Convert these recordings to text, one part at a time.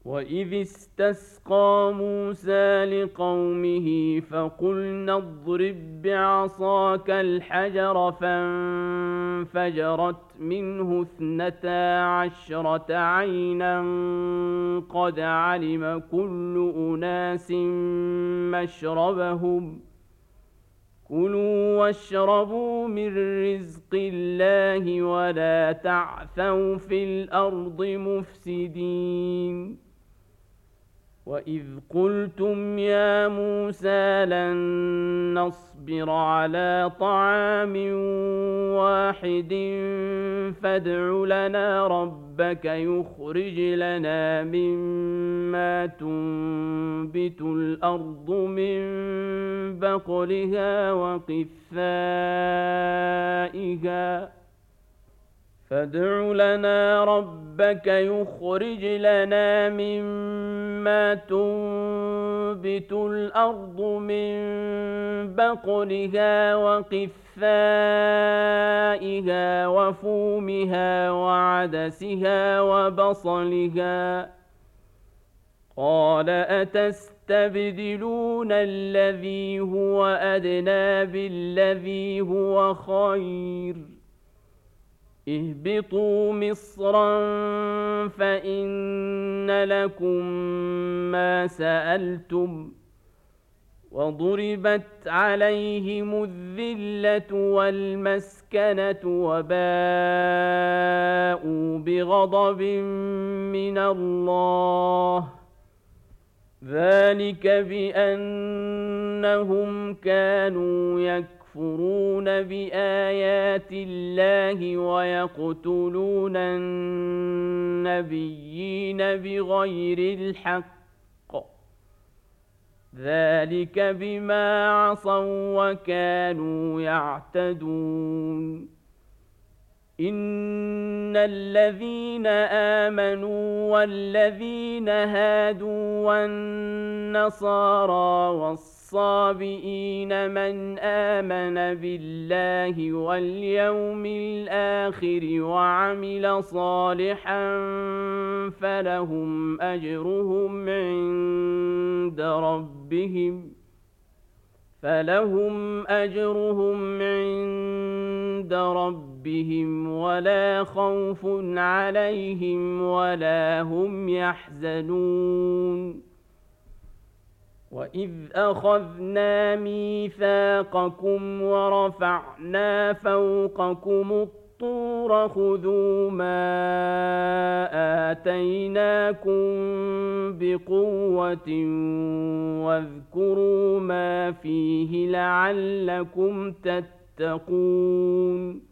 وإذ استسقى موسى لقومه فقلنا اضرب بعصاك الحجر فانفجرت منه 12 عينا قد علم كل أناس مشربهم كلوا واشربوا من رزق الله ولا تعثوا في الأرض مفسدين وإذ قلتم يا موسى لن نصبر على طعام واحد فادع لنا ربك يخرج لنا مما تنبت الأرض من بقلها وقثائها فادع لنا ربك يخرج لنا مما تنبت الأرض من بقلها وقثائها وفومها وعدسها وبصلها قال أتستبدلون الذي هو أدنى بالذي هو خير اهبطوا مصرا فإن لكم ما سألتم وضربت عليهم الذلة والمسكنة وباءوا بغضب من الله ذلك بأنهم كانوا يكفرون بآيات الله ويقتلون النبيين بغير الحق ذلك بما عصوا وكانوا يعتدون إن الذين آمنوا والذين هادوا والنصارى والصابئين من آمن بالله واليوم الآخر وعمل صالحا فلهم أجرهم عند ربهم ولا خوف عليهم ولا هم يحزنون وإذ أخذنا ميثاقكم ورفعنا فوقكم الطور خذوا ما آتيناكم بقوة واذكروا ما فيه لعلكم تتقون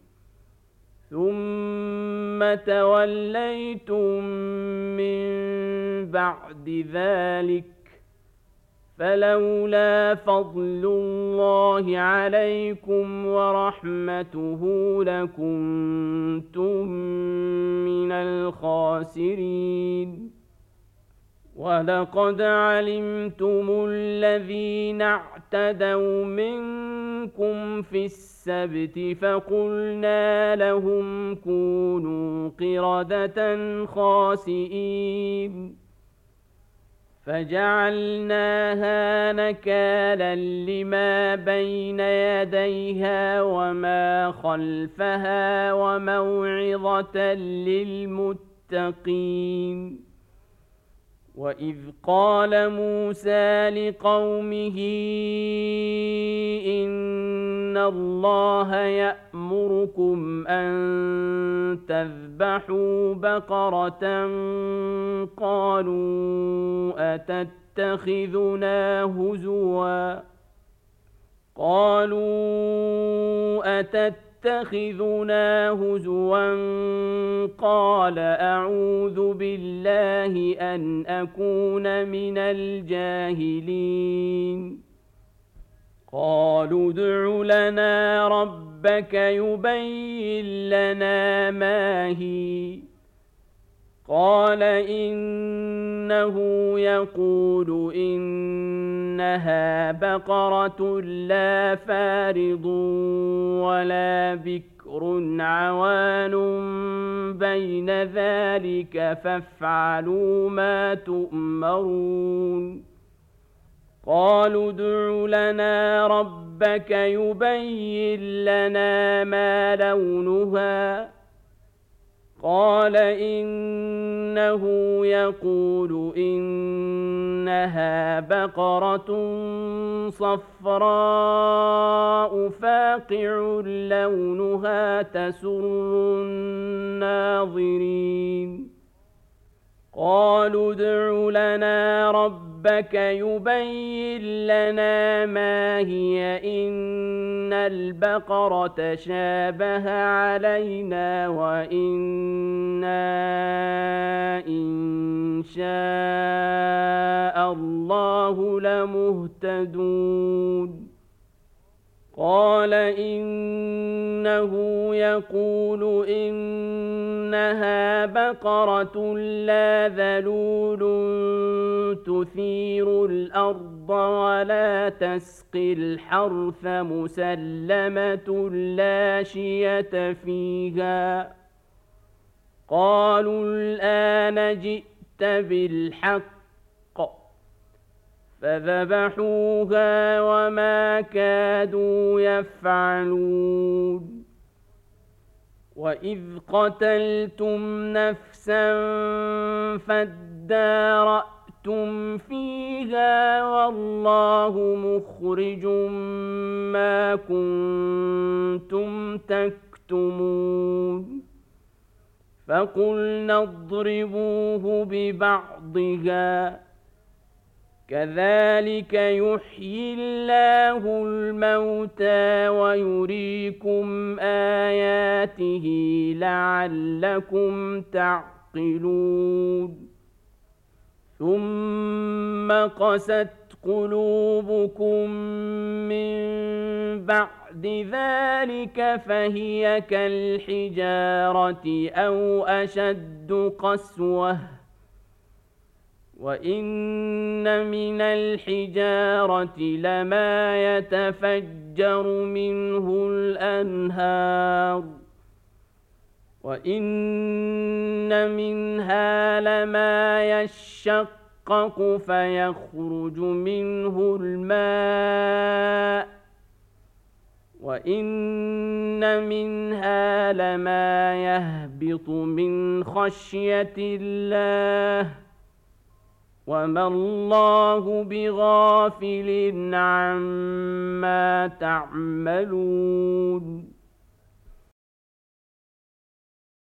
ثم توليتم من بعد ذلك فلولا فضل الله عليكم ورحمته لكنتم من الخاسرين ولقد علمتم الذين اعتدوا منكم في السبت فقلنا لهم كونوا قردة خاسئين فجعلناها نكالا لما بين يديها وما خلفها وموعظة للمتقين وإذ قال موسى لقومه إن الله يأمركم أن تذبحوا بقرة قالوا أتتخذنا هزوا قال أعوذ بالله أن أكون من الجاهلين قالوا ادع لنا ربك يبين لنا ما هي قال إنه يقول إنها بقرة لا فارض ولا بكر بكر عوان بين ذلك فافعلوا ما تؤمرون قالوا ادع لنا ربك يبين لنا ما لونها قال إنه يقول إنها بقرة صفراء فاقع لونها تسر الناظرين قالوا ادع لنا ربك يبين لنا ما هي إن البقرة شابه علينا وإنا إن شاء الله لمهتدون قال إنه يقول إنها بقرة لا ذلول تثير الأرض ولا تسقي الحرث مسلمة لا شية فيها قالوا الآن جئت بالحق فذبحوها وما كادوا يفعلون وإذ قتلتم نفسا فادارأتم فيها والله مخرج ما كنتم تكتمون فقلنا اضربوه ببعضها كذلك يحيي الله الموتى ويريكم آياته لعلكم تعقلون ثم قست قلوبكم من بعد ذلك فهي كالحجارة أو أشد قسوة وإن من الحجارة لما يتفجر منه الأنهار وإن منها لما يشقق فيخرج منه الماء وإن منها لما يهبط من خشية الله وما الله بغافل عما تعملون